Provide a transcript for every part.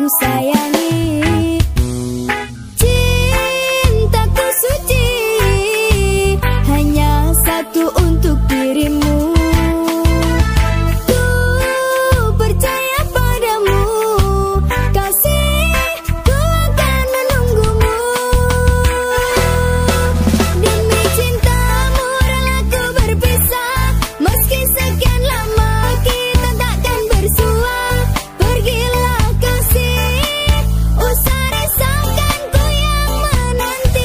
ku sayangi. Cintaku suci hanya satu untuk dirimu. Ku percaya padamu, kasihku akan menunggumu. Demi cintamu rela ku berpisah, meski sekian lama kita takkan bersua. Pergilah kasih, usah risaukan ku yang menanti.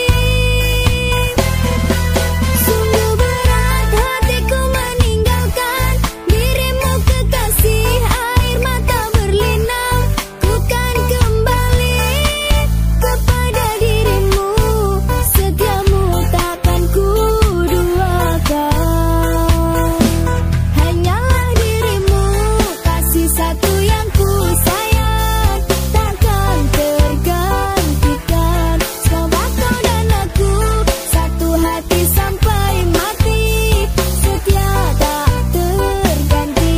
Sungguh berat hatiku meninggalkan dirimu kekasih, air mata berlinang. Ku kan kembali kepada dirimu, setiamu takkan ku duakan. Hanyalah dirimu, kasih satu yang ku sayang, takkan tergantikan. Semoga kau dan aku satu hati sampai mati, setia tak terganti.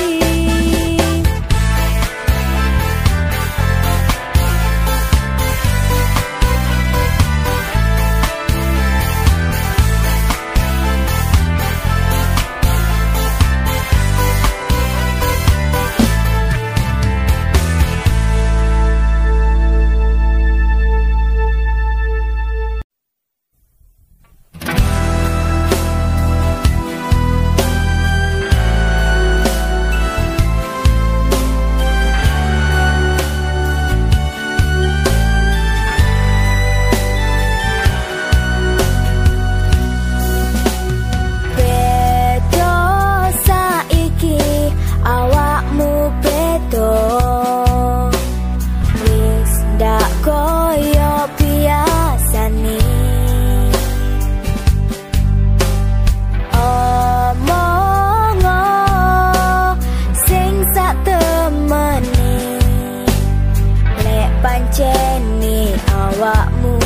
Bedo saiki awakmu bedo, wis ndak koyo biasane. Omongo sing sak temeni, lek pancene awakmu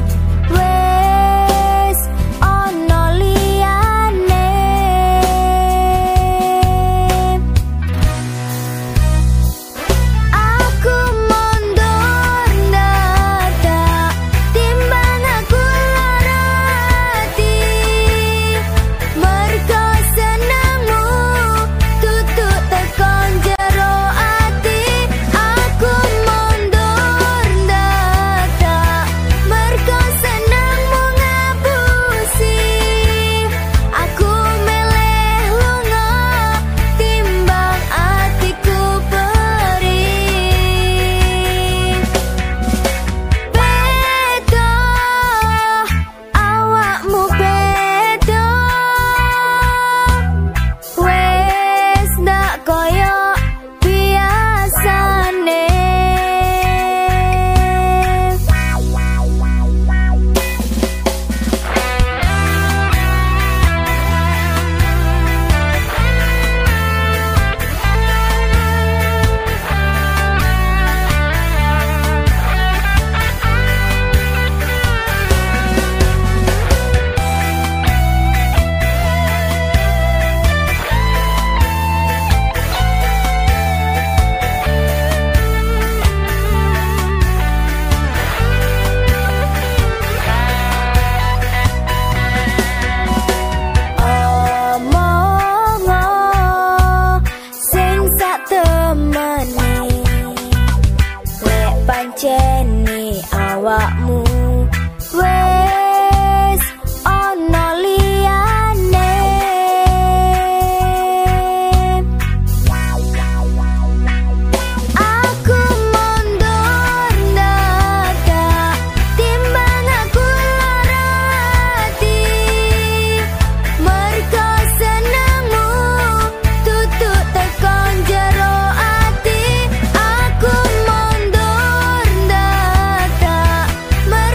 wis ono liyane. Aku mundur ndadak timbang aku lara ati, mergo senengmu tutuk tekon jero ati. Aku mundur ndadak mergo senengmu ngapusi. Aku milih lunga timbang atiku perih. Bedo awakmu bedo, wis ndak koyo biasane. Omongo sing sak temeni, lek pancene awakmu wis ono liyane. Aku mundur ndadak timbang aku lara ati, mergo senengmu tutuk tekon jero ati. Aku mundur ndadak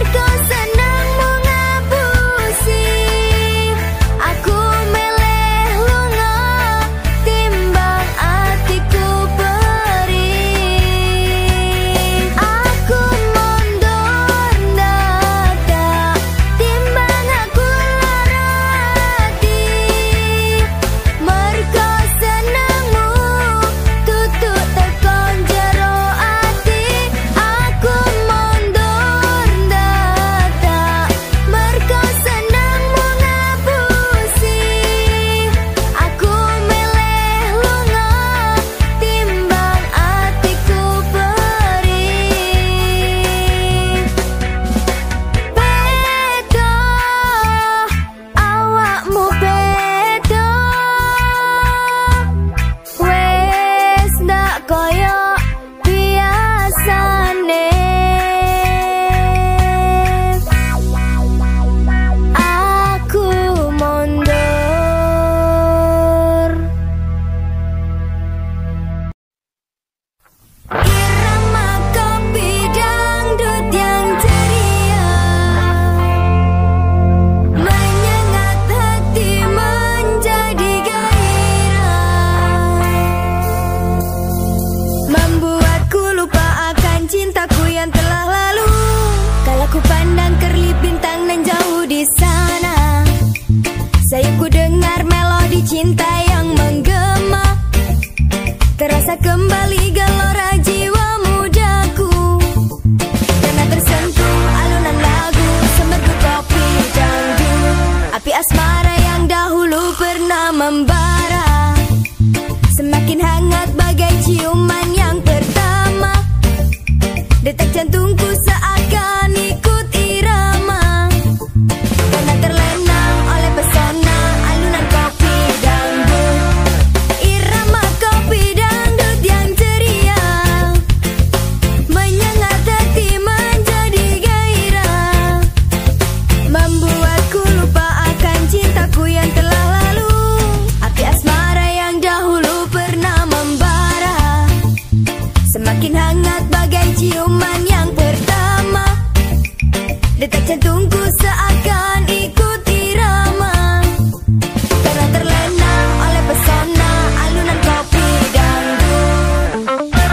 Semakin hangat bagai ciuman yang pertama. Detak jantungku seakan ikut irama, karena terlena oleh pesona alunan kopi dangdut.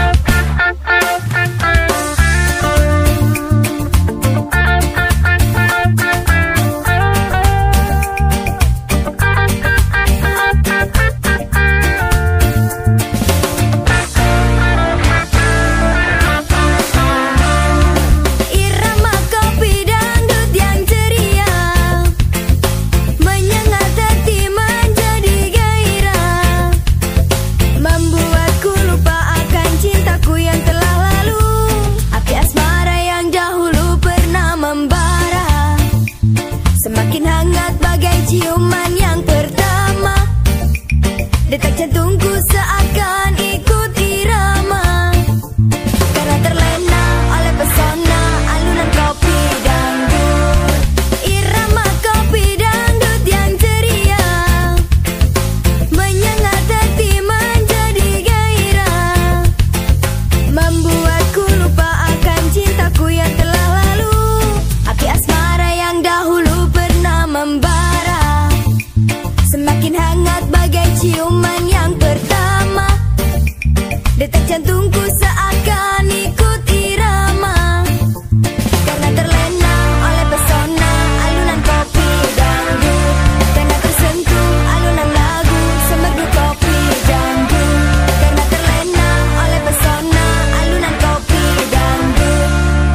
Irama kopi dangdut yang ceria menyengat hati menjadi gairah, membuatku lupa akan cintaku yang telah lalu. Api asmara yang dahulu pernah membara, semakin hangat bagai ciuman yang pertama. Detak jantungku seakan ikut irama, karena terlena oleh pesona alunan kopi dangdut. Irama kopi dangdut yang ceria menyengat hati menjadi gairah, membuatku lupa akan cintaku yang telah lalu. Api asmara yang dahulu pernah membara, semakin hangat bagai ciuman yang pertama. Detak jantungku seakan ikut irama, karena terlena oleh pesona alunan kopi dangdut, karena tersentuh alunan lagu semerdu kopi dangdut, karena terlena oleh pesona alunan kopi dangdut.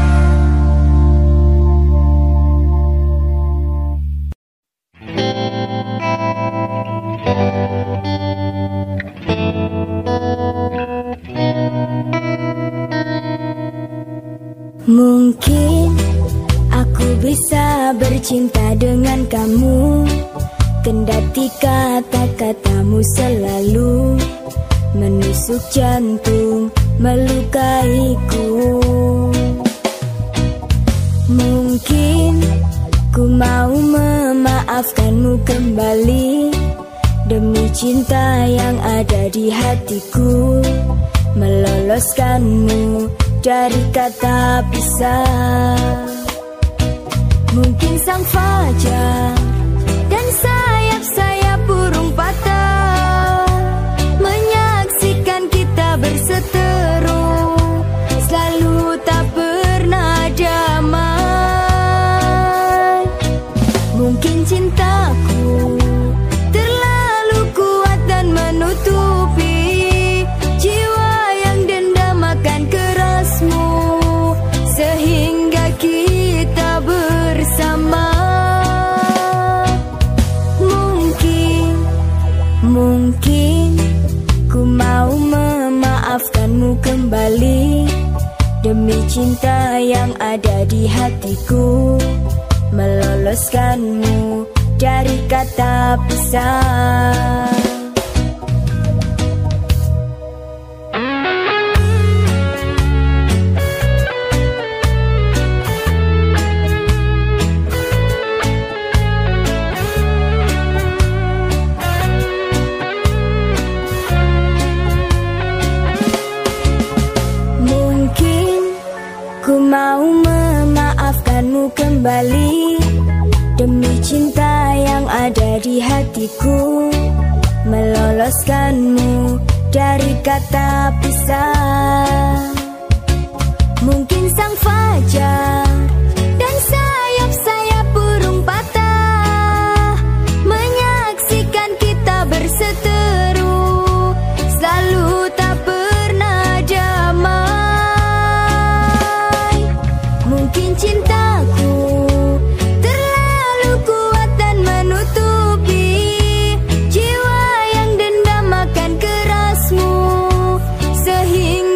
Mungkin aku bisa bercinta dengan kamu, kendati kata-katamu selalu menusuk jantung, melukaiku. Mungkin ku mau memaafkanmu kembali, demi cinta yang ada di hatiku, meloloskanmu dari kata pisah. Mungkin sang fajar dan sayap-sayap burung patah menyaksikan kita berseteru, selalu tak pernah damai. Mungkin cintaku terlalu kuat dan menutupi jiwa yang dendam akan kerasmu, sehingga kita bersama. Mungkin ku mau memaafkanmu kembali, demi cinta yang ada di hatiku, meloloskanmu dari kata pisah. Ku mau memaafkanmu kembali, demi cinta yang ada di hatiku, meloloskanmu dari kata pisah. Mungkin sang fajar dan sayap-sayap burung patah menyaksikan kita berseteru, selalu tak pernah damai. Mungkin cintaku terlalu kuat dan menutupi jiwa yang dendam akan kerasmu, sehingga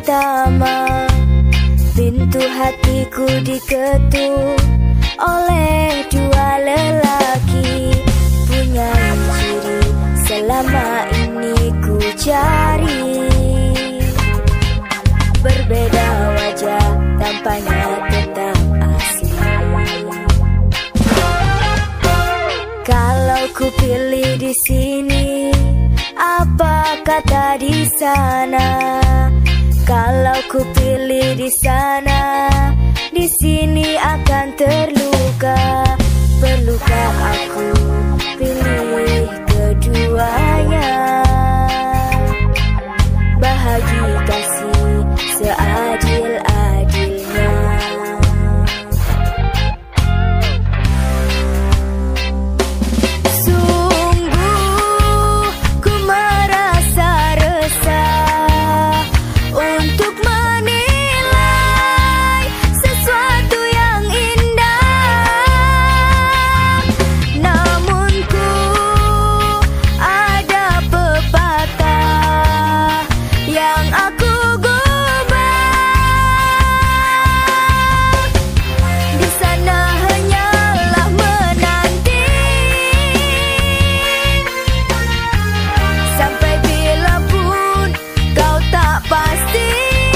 pertama, pintu hatiku diketuk oleh dua lelaki. Punya ciri selama ini ku cari, berbeda wajah, tampaknya tetap asli. Kalau ku pilih di sini, apa kata di sana? Kalau ku pilih di sana, di sini akan terluka. Perlukah aku pilih keduanya? Bahagi kasih seadil-adilnya. Sungguh ku merasa resah untuk menilai sesuatu yang indah. Namun ku ada pepatah yang aku di sana hanyalah menanti, sampai bila pun kau tak pasti.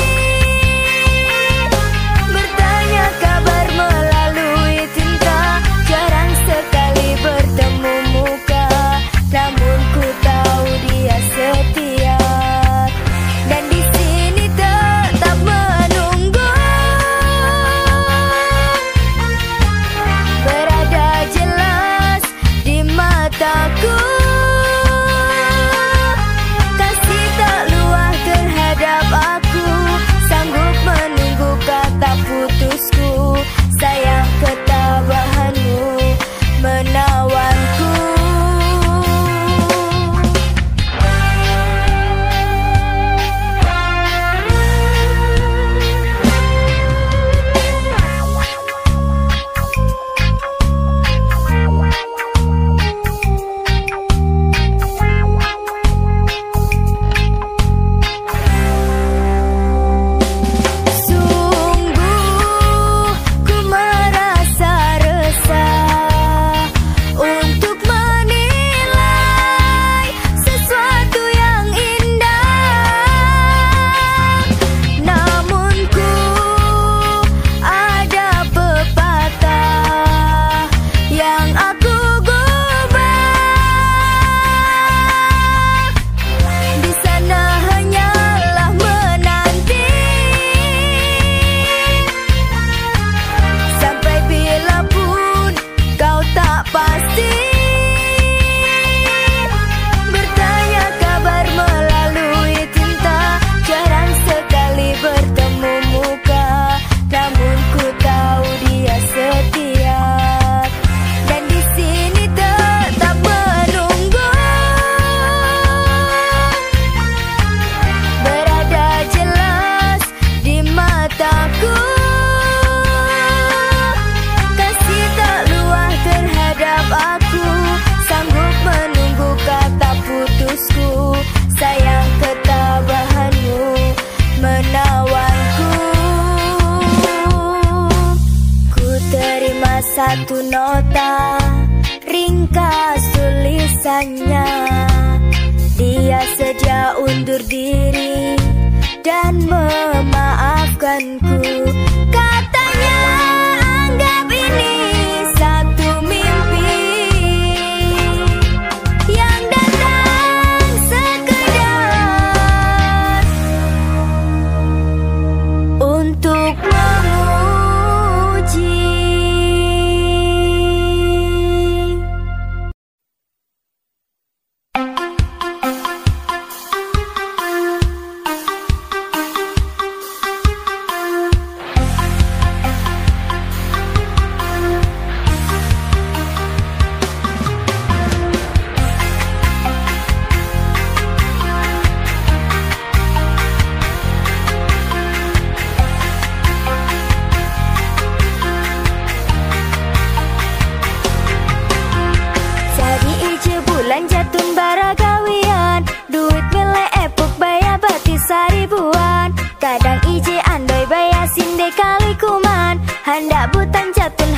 Bertanya kabar melalui tinta, jarang sekali bertemu muka. Namun ku tahu dia setia, dan di sini tetap menunggu. Berada jelas di mataku, kasih tak luah terhadap aku. Sanggup menunggu kata putusku, sayang ketabahanmu menawanku. Sungguh ku merasa resah untuk menilai sesuatu yang indah. Namun ku ada pepatah yang aku di sana hanyalah menanti, sampai bila pun kau tak pasti. Bertanya kabar melalui tinta, jarang sekali bertemu muka. Namun ku tahu dia setia, dan di sini tetap menunggu. Berada jelas di mataku, kasih tak luah terhadap aku. Sanggup menunggu kata putusku, sayang ketabahanmu menawanku. Ku terima satu nota ringkas tulisannya, dia sedia undur diri dan memaafkanku. Katanya anggap ini satu mimpi yang datang sekedar untuk menguji.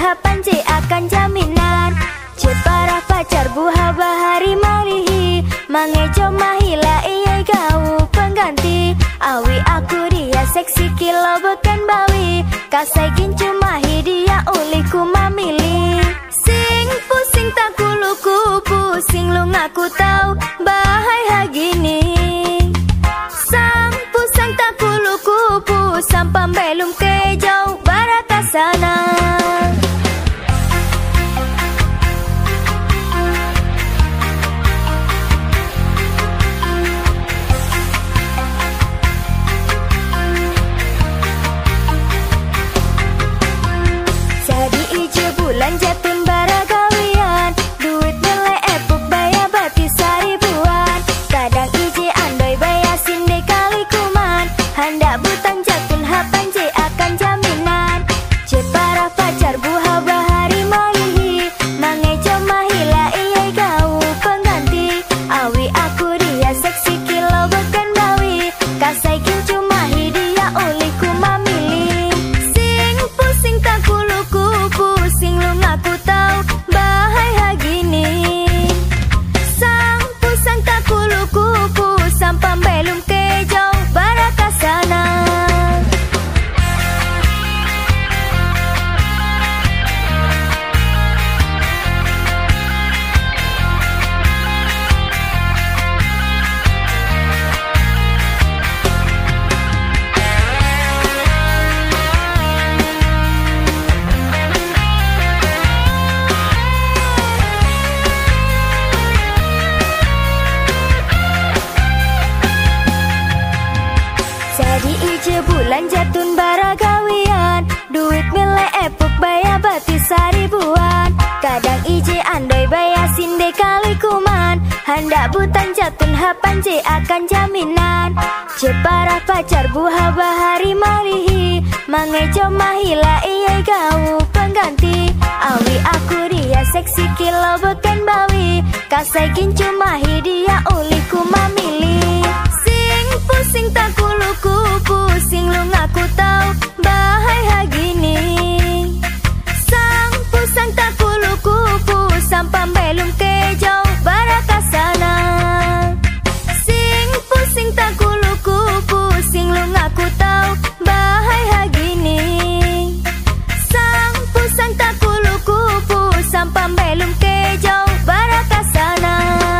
hapanci akan jaminan. Ceparah pacar buha bahari marihi, mangejo mahila iya kau pengganti. Awi aku dia seksi kilo beken bawi, kasaikin cuma dia uliku mamili. Sing pusing tak kuluku pusing lu ngaku tahu bahaya gini. Sang pusang tak kuluku pusang pambelum ke jauh baraka sana. Jadi ijo bulan jatun baragawian, duit nilai epuk baya bati seribuan. Kadang ije andoi baya sinde kali kuman, hendak butang jatun hapanci akan jaminan. Ceparah pacar buha bahari malihi, mangejo mahila iya kau pengganti. Awi aku dia seksi kilo beken bawi, kasaikin cuma dia uliku mamili. Sing pusing tak kuluku pusing lu ngaku tahu bahaya gini. Sang pusang tak kuluku pusang pambelum ke jauh baraka sana. Jadi ijo bulan jatun baragawian, duit milai epuk baya bati seribuan. Kadang ije andoi baya sinde kali kuman, hendak butang jatun hapanci akan jaminan. Ceparah pacar buha bahari marihi, mangejo mahila iya kau pengganti. Awi aku dia seksi kilo beken bawi, kasaikin cuma dia uliku mamili. Sing pusing tak kuluku pusing lu ngaku tahu bahaya gini. Sang pusang tak kuluku pusang pambelum ke jauh baraka sana. Sing pusing tak kuluku pusing lu ngaku tahu bahaya gini. Sang pusang tak kuluku pusang pambelum ke jauh baraka sana.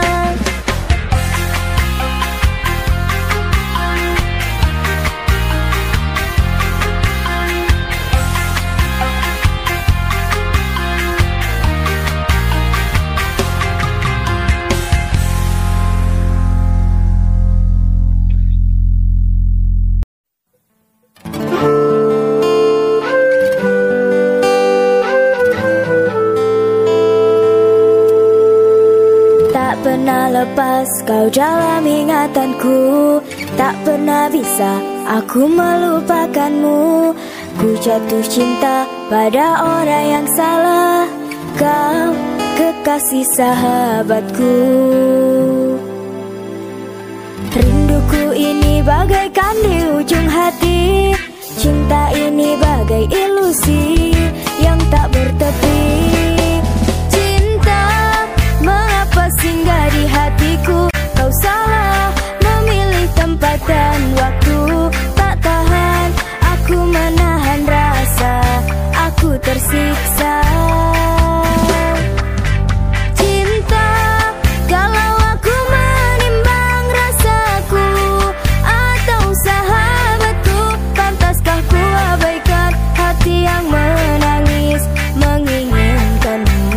Tak pernah lepas kau dalam ingatanku, tak pernah bisa aku melupakanmu. Ku jatuh cinta pada orang yang salah, kau kekasih sahabatku. Rinduku ini bagaikan di ujung hati, cinta ini bagai ilusi yang tak bertepi. Mengapa singgah di hatiku? Kau salah memilih tempat dan waktu. Tak tahan aku menahan rasa, aku tersiksa. Cinta, kalau aku menimbang rasaku atau sahabatku, pantaskah ku abaikan hati yang menangis menginginkanmu?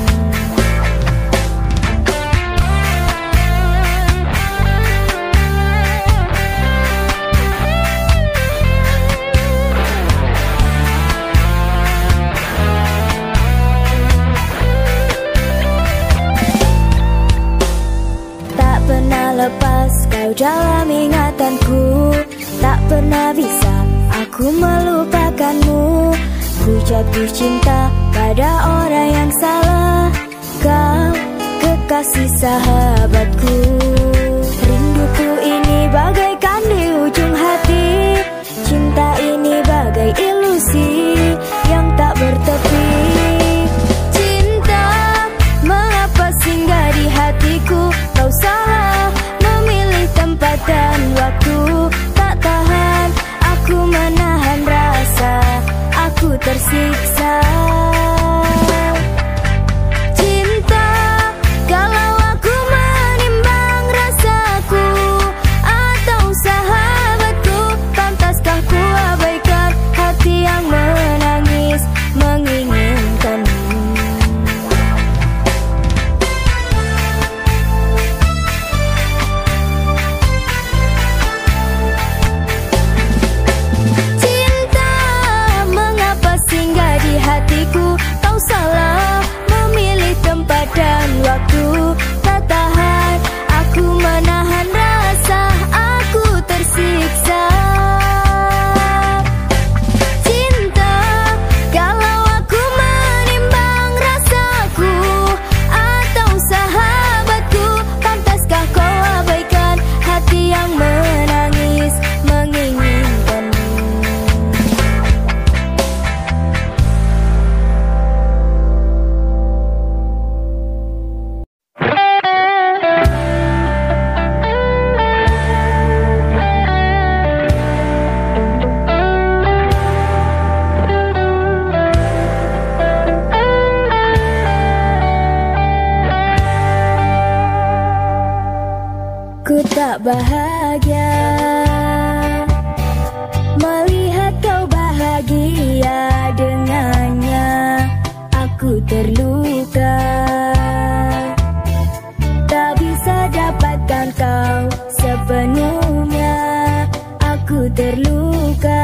Lepas kau dalam ingatanku, tak pernah bisa aku melupakanmu. Ku jatuh cinta pada orang yang salah, kau kekasih sahabatku. Rinduku ini bagaikan di ujung hati, cinta ini bagai ilusi yang tak bertepi. terluka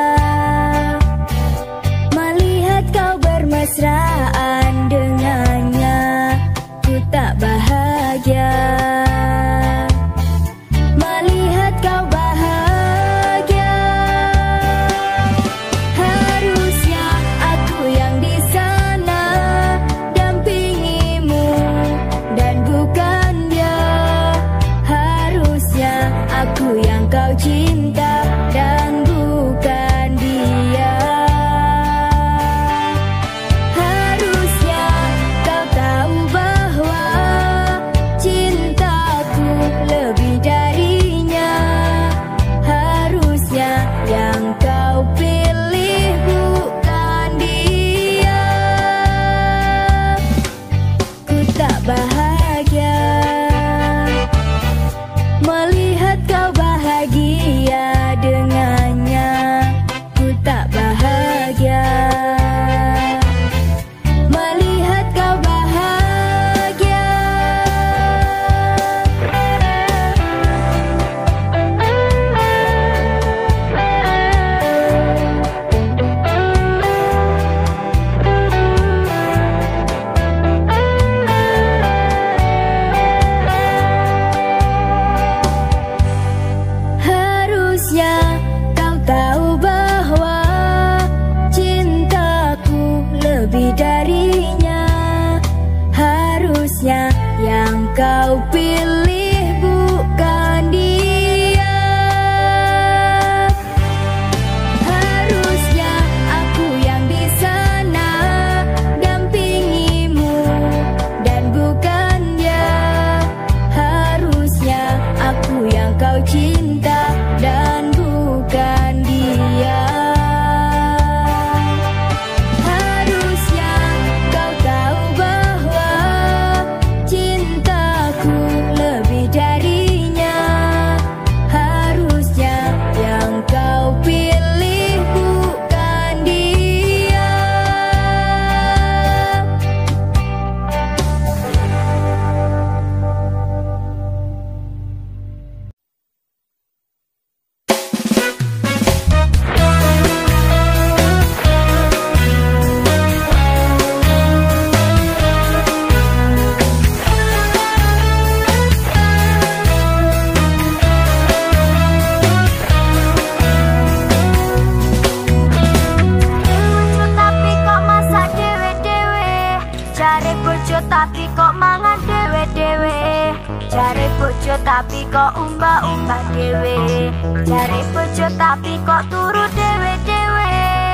melihat kau bermesraan dengannya. Ku tak bahagia melihat kau bahagia. Harusnya aku yang di sana dampingimu dan bukan dia. Harusnya aku yang kau cinta dan bukan dia. Harusnya kau tahu bahwa cintaku lebih darinya. Harusnya yang kau pilih bukan dia. Ku tak bahagia melihat kau bahagia dengannya. Ku tak bahagia melihat kau bahagia. Harusnya kau tahu bahwa cintaku lebih darinya. Harusnya yang kau pilih bukan dia. Harusnya aku yang di sana dampingimu dan bukan dia. Harusnya aku yang kau cinta dan bukan dia. Harusnya kau tahu bahwa cintaku lebih darinya. Harusnya yang kau pilih bukan dia. Tapi kok masak dewe-dewe, cari bojo tapi kok mangan dewe-dewe. Cari bojo tapi kok umba-umba dewe. Cari bojo tapi kok turu dewe-dewe.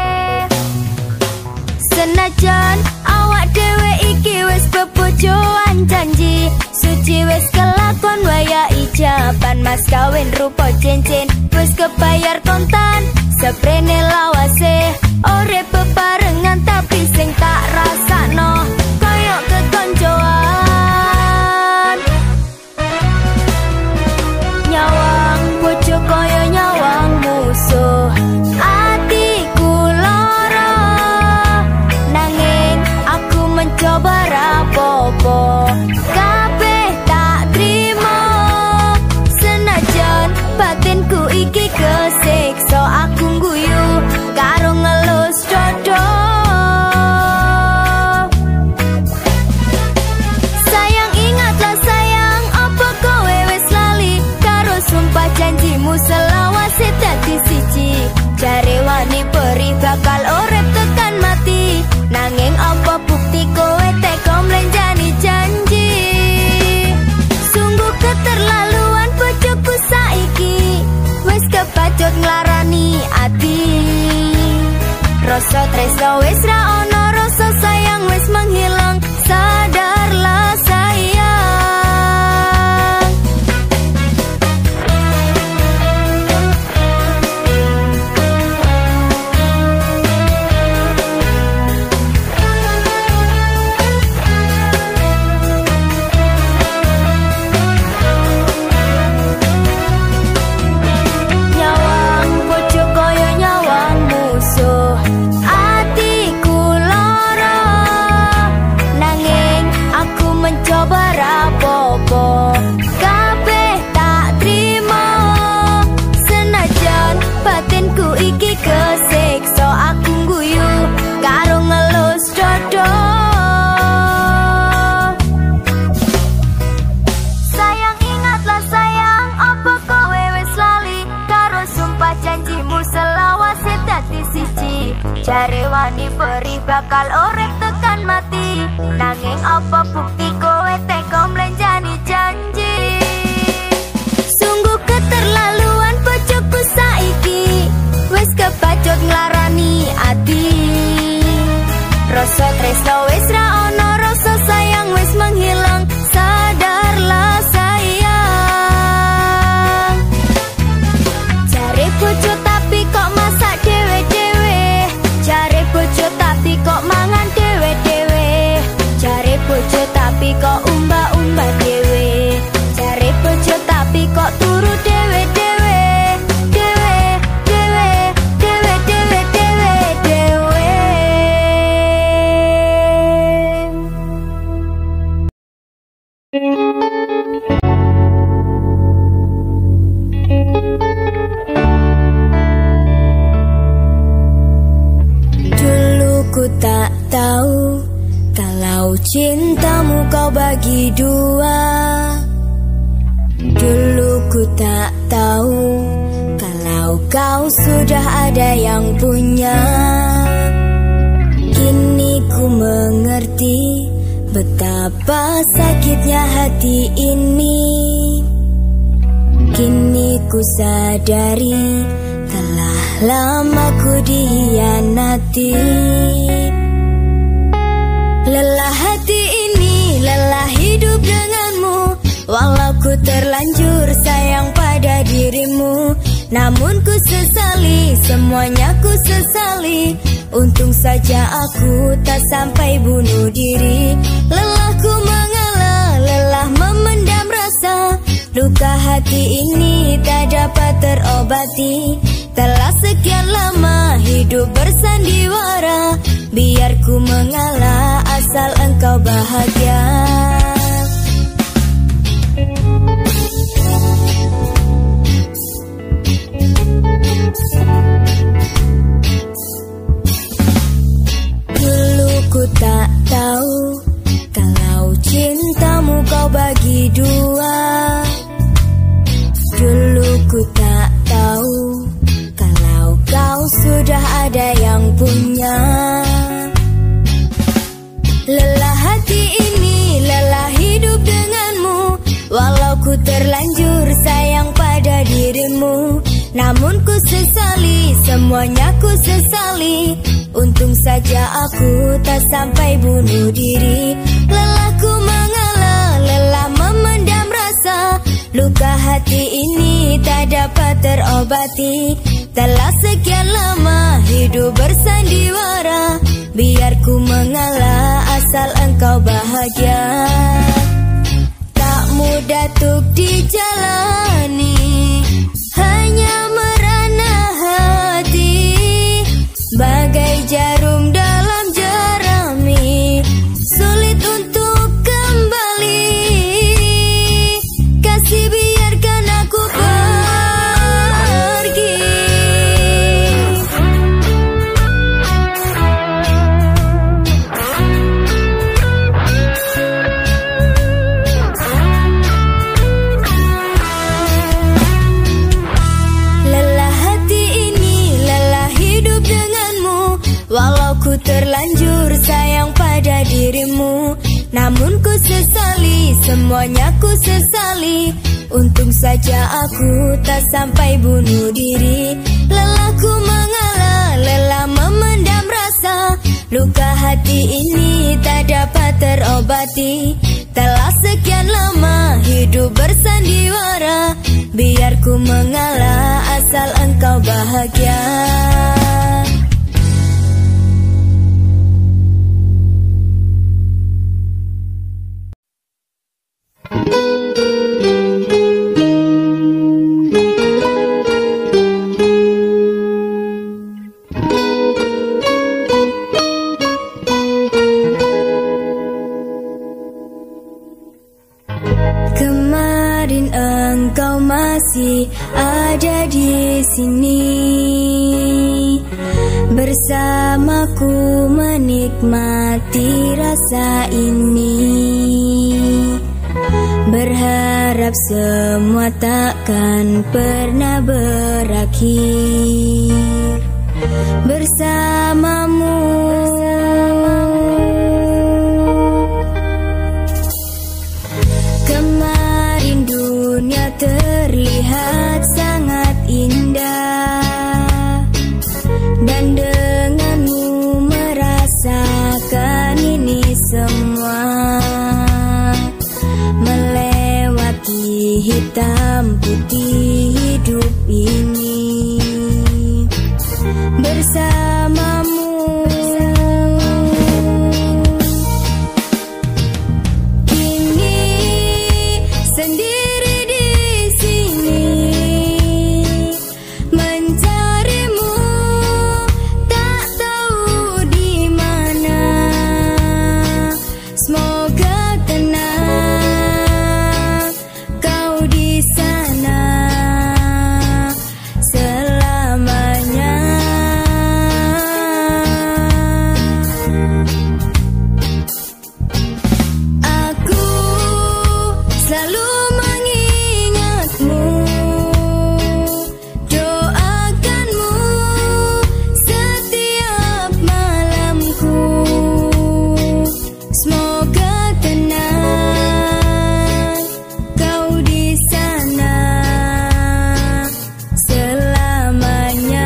Senajan awak dewe iki wis bebojoan janji, suci wis kelakon waya ijaban, mas kawin rupa cincin wis kebayar kontan. Seprene lawase ore bebarengan tapi sing tak rasakno koyo kekoncoan. Nyawang bojo koyo nyawang musuh, atiku lara nanging aku mencoba rapopo. Kabeh tak trimo senajan batinku iki kesiksa. Aku guyu karo ngelus dodo. Sayang ingatlah sayang, apa kowe wis lali karo sumpah janjimu selawase dadi siji. Jare wani peri bakal urip tekan mati, nanging apa bukti kowe teko mlenjani janji. Sungguh keterlaluan bojoku saiki wis kebacut nglarani ati. Rasa tresno wis ra ono, rasa sayang wis menghilang. Sadarlah sayang. Nyawang bojo koyo nyawang musuh, atiku lara Jare wani peri bakal urip tekan mati. Nanging apa bukti kowe teko mlenjani janji. Sungguh keterlaluan bojoku saiki, wis kebacut nglarani ati. Rasa tresno wis ra ono, rasa sayang wis menghilang. Sadarlah sayang. Jare bojo tapi kok masak dewe-dewe. Jare bojo tapi kok mangan dewe-dewe. Jare bojo tapi kok umba-umba dewe. Jare bojo tapi kok turu dewe-dewe. Dewe, dewe, dewe, dewe, dewe, dewe. Dulu ku tak tahu kalau cintamu kau bagi dua. Dulu ku tak tahu kalau kau sudah ada yang punya. Kini ku mengerti betapa sakitnya hati ini. Kini ku sadari telah lama ku dihianati. Lelah hati ini, lelah hidup denganmu. Walau ku terlanjur sayang pada dirimu, namun ku sesali, semuanya ku sesali. Untung saja aku tak sampai bunuh diri. Lelah ku mengalah, lelah memendam rasa. Luka hati ini tak dapat terobati. Telah sekian lama hidup bersandiwara. Biar ku mengalah asal engkau bahagia. Dulu ku tak tahu kalau cintamu kau bagi dua. Dulu ku tak tahu kalau kau sudah ada yang punya. Lelah hati ini, lelah hidup denganmu. Walau ku terlanjur sayang pada dirimu, namun ku sesali, semuanya ku sesali. Untung saja aku tak sampai bunuh diri. Lelah ku mengalah, lelah memendam rasa. Luka hati ini tak dapat terobati. Telah sekian lama hidup bersandiwara. Biar ku mengalah asal engkau bahagia. Tak mudah untuk dijalani, hanya merana hati. Bagai jarum dalam jerami, sulit untuk kembali. Kasih biarkan aku pergi. Lelah hati ini, lelah hidup denganmu. Walau ku terlanjur sayang pada dirimu, namun ku sesali, semuanya ku sesali. Untung saja aku tak sampai bunuh diri. Lelah ku mengalah, lelah memendam rasa. Luka hati ini tak dapat terobati. Telah sekian lama hidup bersandiwara. Biar ku mengalah asal engkau bahagia. Kemarin engkau masih ada di sini, bersamaku menikmati rasa ini. Berharap semua takkan pernah berakhir. bersamamu. Kemarin dunia terlihat sangat indah, dan denganmu merasakan ini semua. Melewati hitam putih hidup ini bersamamu. Kini sendiri di sini mencarimu, tak tahu di mana. Semoga tenang kau di sana selamanya. Aku selalu mengingatmu, doakanmu setiap malamku. Semoga tenang kau di sana selamanya.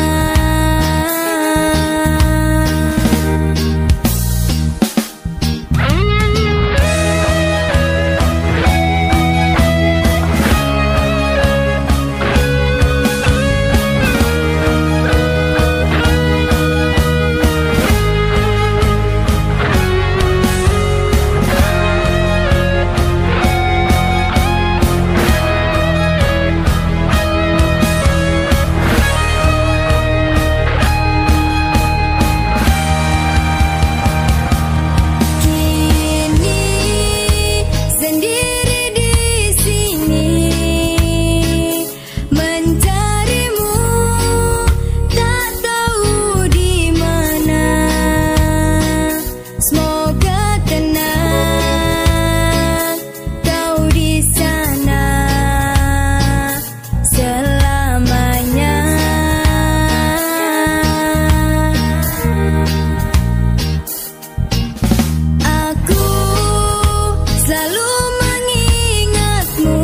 Sendiri di sini mencarimu, tak tahu di mana. Semoga tenang kau di sana selamanya. Aku selalu mengingatmu,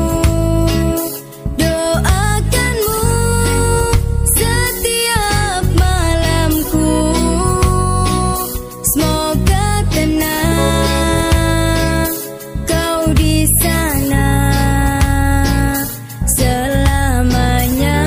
doakanmu setiap malamku. Semoga tenang kau di sana selamanya.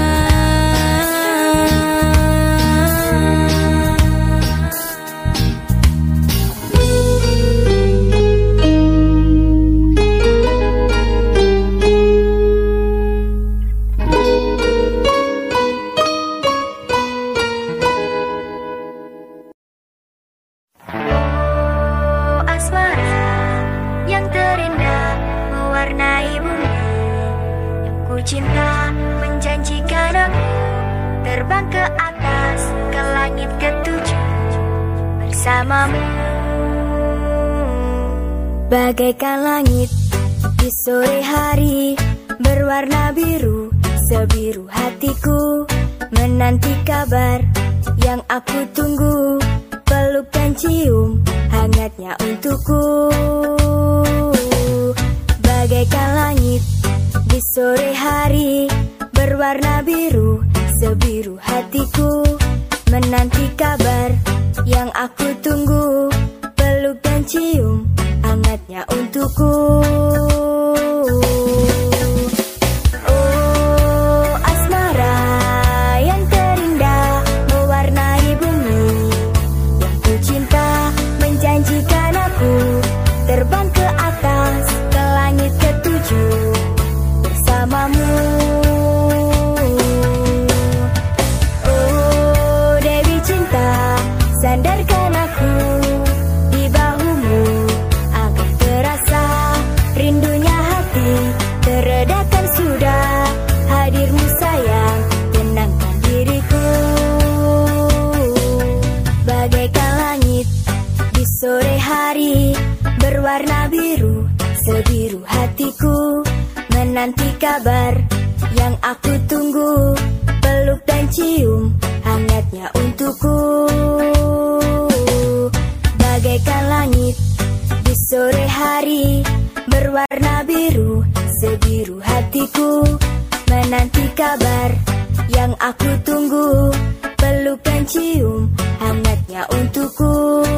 Oh, asmara yang terindah mewarnai bumi, yang ku cinta menjanjikan aku terbang ke atas, ke langit ketujuh bersamamu. Bagaikan langit di sore hari berwarna biru, sebiru hatiku menanti kabar yang aku tunggu. Peluk dan cium hangatnya untukku. Bagaikan langit di sore hari berwarna biru, sebiru hatiku menanti kabar yang aku tunggu. Peluk dan cium hangatnya untukku. Oh, asmara yang terindah mewarnai bumi, yang ku cinta menjanjikan aku terbang ke atas, ke langit ketujuh bersamamu. Oh, Dewi cinta, sandarkan aku di bahumu agar terasa rindunya hati. Teredakan sudah hadirmu sayang, tenangkan diriku. Bagaikan langit di sore hari berwarna biru, sebiru hatiku menanti kabar yang aku tunggu. Peluk dan cium hangatnya kabar yang aku tunggu, pelukan cium hangatnya untukku.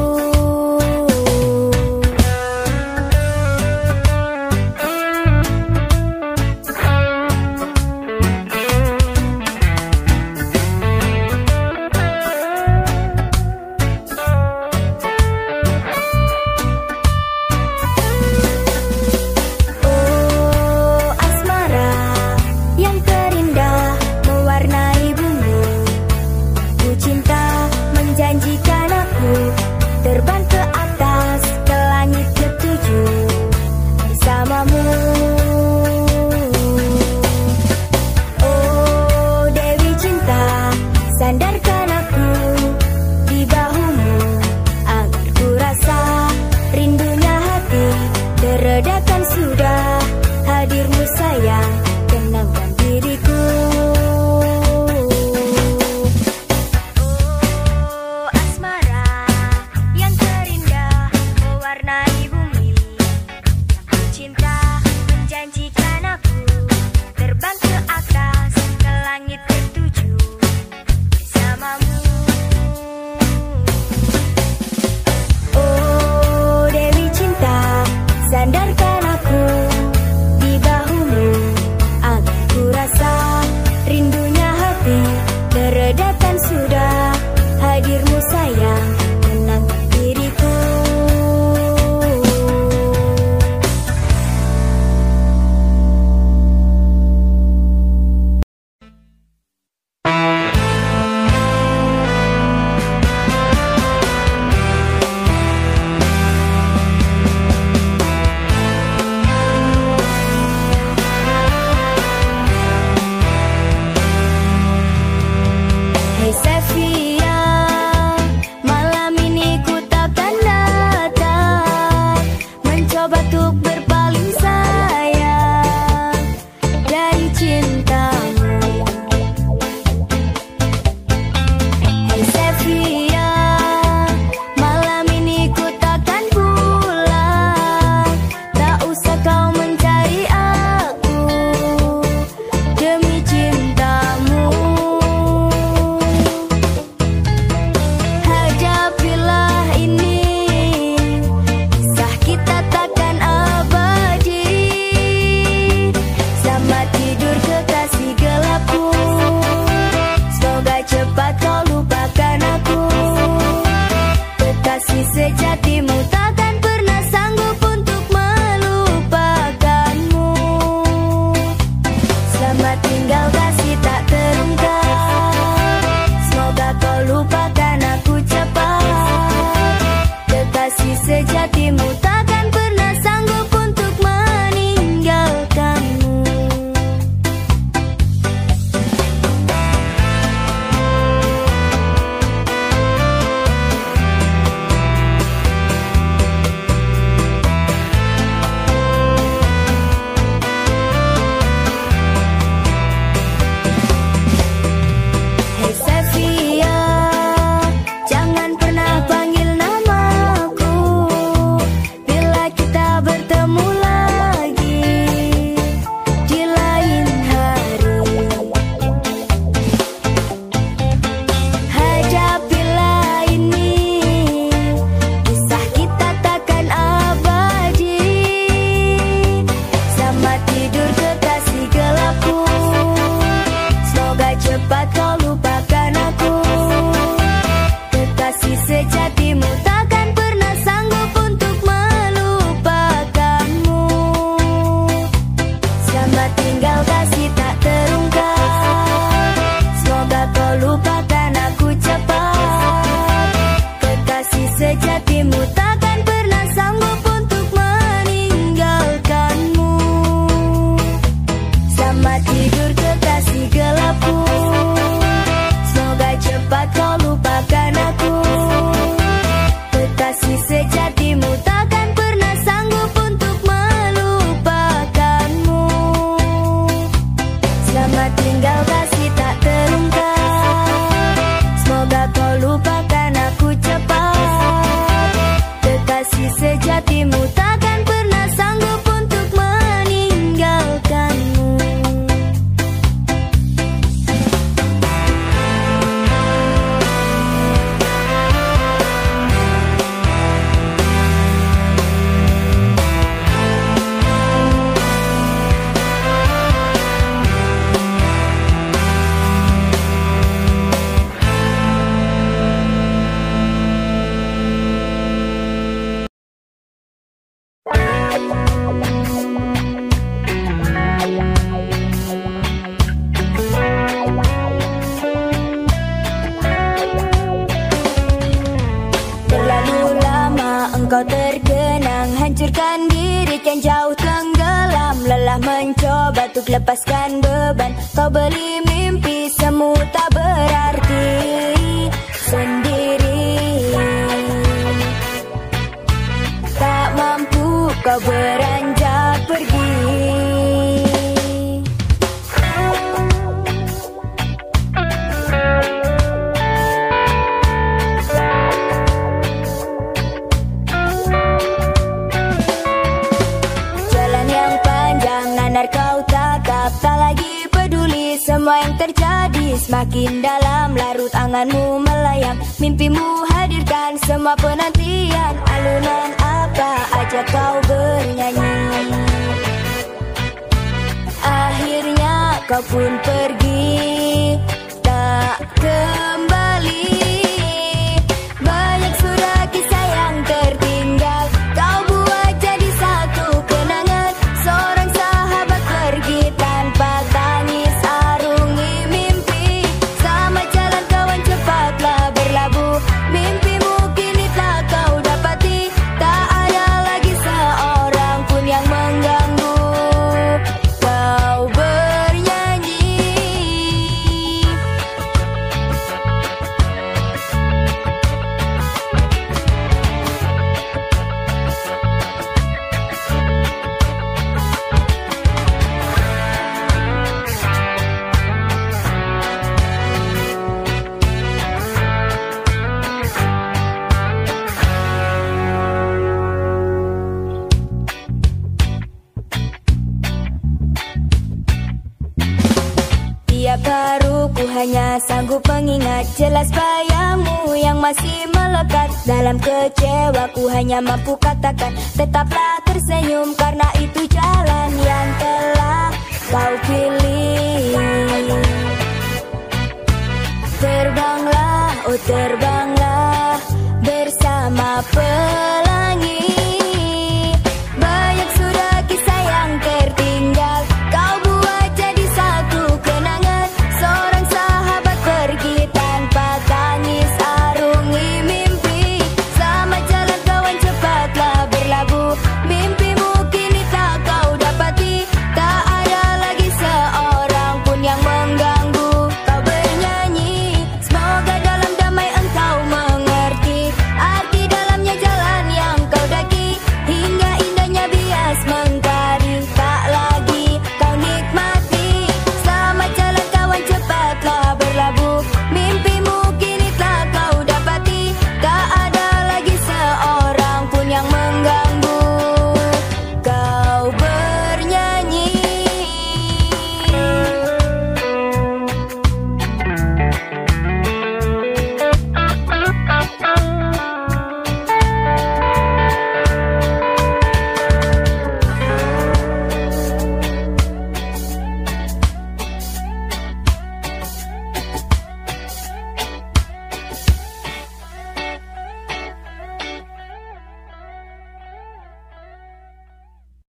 Redakan sudah hadirmu sayang, tenangkan diriku. Oh asmara yang terindah mewarnai bumi, aku cinta menjanjikan aku terbang ke atas, ke langit ketujuh bersamamu. Oh Dewi cinta, sandarkan aku di bahumu agar ku rasa rindunya hati, teredakan sudah hadirmu sayang, tenangkan diriku. Sejatimu takkan pernah sanggup untuk melupakanmu. Selamat tinggal kasih tak terungkap, semoga kau lupakan aku cepat. Kekasih sejatimu takkan pernah sanggup untuk meninggalkanmu. Cepat kau lupakan aku, kekasih sejatimu takkan pernah sanggup untuk melupakanmu. Selamat tinggal kasih tak terungkap, semoga kau lupakan aku cepat. Kekasih sejatimu takkan pernah sanggup untuk meninggalkanmu. Selamat tidur kekasih gelapku. kau tergenang, hancurkan diri kan jauh tenggelam. Lelah mencoba untuk lepaskan beban, kau beli mimpi semu tak berarti sendiri. Tak mampu kau beranjak pergi. Kau tatap, tak lagi peduli semua yang terjadi. Semakin dalam larut anganmu melayang, mimpimu hadirkan semua penantian. Alunan apa aja kau bernyanyi, akhirnya kau pun pergi, tak kembali. Banyak sudah kisah yang tertinggal, kau buat jadi satu kenangan. Seorang pergi tanpa tangis, arungi mimpi. Sama jalan kawan cepatlah berlabuh, mimpimu kini telah kau dapati. Tak ada lagi seorang pun yang mengganggu kau bernyanyi. Tiap haruku hanya sanggup mengingat jelas bayangmu yang masih melekat dalam kecewaku. Hanya mampu katakan tetaplah tersenyum, karena itu jalan yang telah kau pilih. Terbanglah, oh terbanglah.